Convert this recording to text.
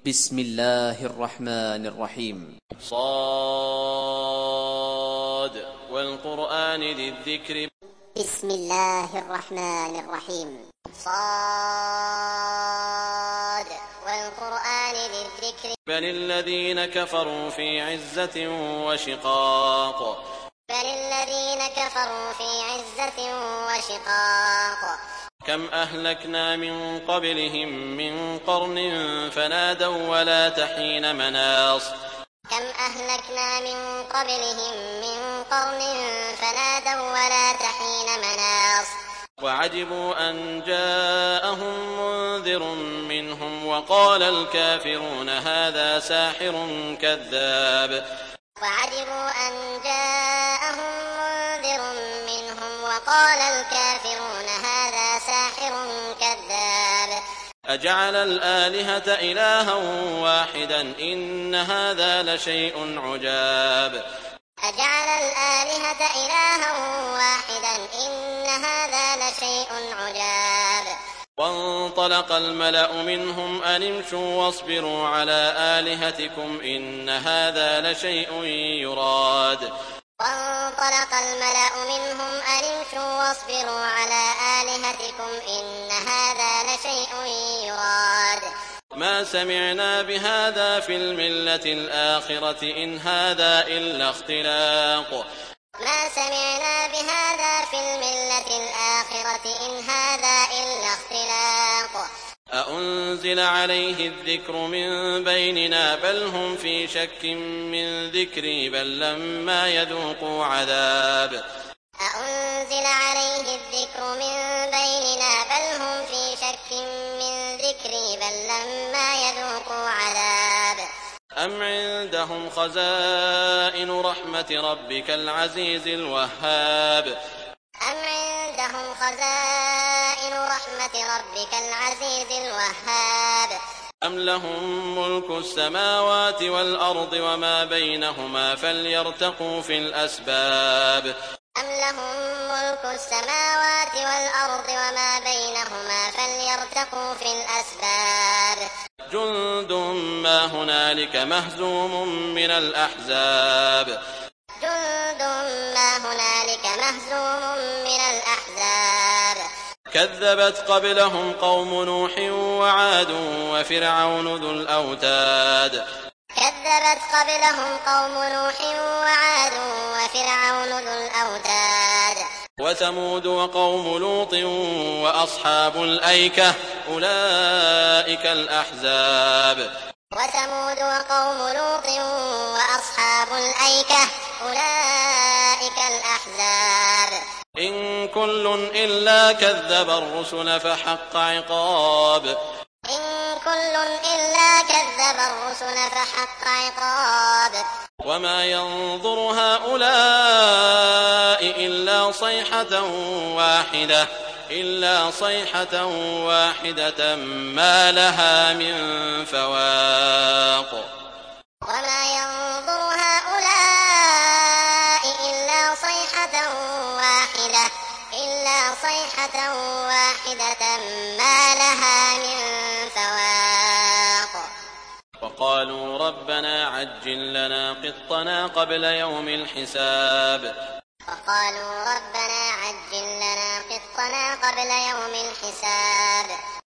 بسم الله الرحمن الرحيم. صاد والقرآن ذي الذكر. بسم الله الرحمن الرحيم. صاد والقرآن ذي الذكر. بل الذين كفروا في عزة وشقاق. بل الذين كفروا في عزة وشقاق. كم أهلكنا من قبلهم من قرن فنادوا ولا تحين مناص. كم أهلكنا من قبلهم من قرن فنادوا ولا تحين مناص. وعجبوا أن جاءهم منذر منهم وقال الكافرون هذا ساحر كذاب. وعجبوا أن جاءهم منذر منهم وقال الكافرون هذا ساحر كذاب. أجعل الآلهة إلها واحدا إن هذا لشيء عجاب. أجعل الآلهة إلها واحدا إن هذا لشيء عجاب. وانطلق الملأ منهم أن امشوا واصبروا على آلهتكم إن هذا لشيء يراد. وانطلق الملأ منهم أن امشوا واصبروا على آلهتكم إن هذا لشيء يراد. ما سمعنا بهذا في الملة الآخرة إن هذا إلا اختلاق. ما سمعنا بهذا في الملة الآخرة إن هذا إلا اختلاق. أأنزل عليه الذكر من بيننا بل هم في شك من ذكري بل لما يذوقوا عذاب. أأنزل عليه الذكر من بيننا بل هم في شك من ذكري بل لما يذوقوا عذاب. أم عندهم خزائن رحمة ربك العزيز الوهاب. أم عندهم خزائن رحمة ربك العزيز الوهاب. أم لهم ملك السماوات والأرض وما بينهما فليرتقوا في الأسباب. أم لهم ملك السماوات والأرض وما بينهما فليرتقوا في الأسباب. جند ما هنالك مهزوم من الأحزاب. جند ما هنالك مهزوم من الأحزاب. كذبت قبلهم قوم نوح وعاد وفرعون ذو الأوتاد. كذبت قبلهم قوم نوح وعاد وفرعون ذو الأوتاد. وثمود وقوم لوط وأصحاب الأيكة أولئك الأحزاب. وثمود وقوم لوط وأصحاب الأيكة أولئك الأحزاب. إن كل إلا كذب الرسل فحق عقاب. إن كل إلا كذب الرسل فحق عقاب. وما ينظر هؤلاء إلا صيحة واحدة ما لها من فواق. وما ينظر هؤلاء إلا صيحة واحدة ما لها من فواق. وقالوا ربنا عجل لنا قطنا قبل يوم الحساب. وقالوا ربنا عجل لنا قطنا قبل يوم الحساب.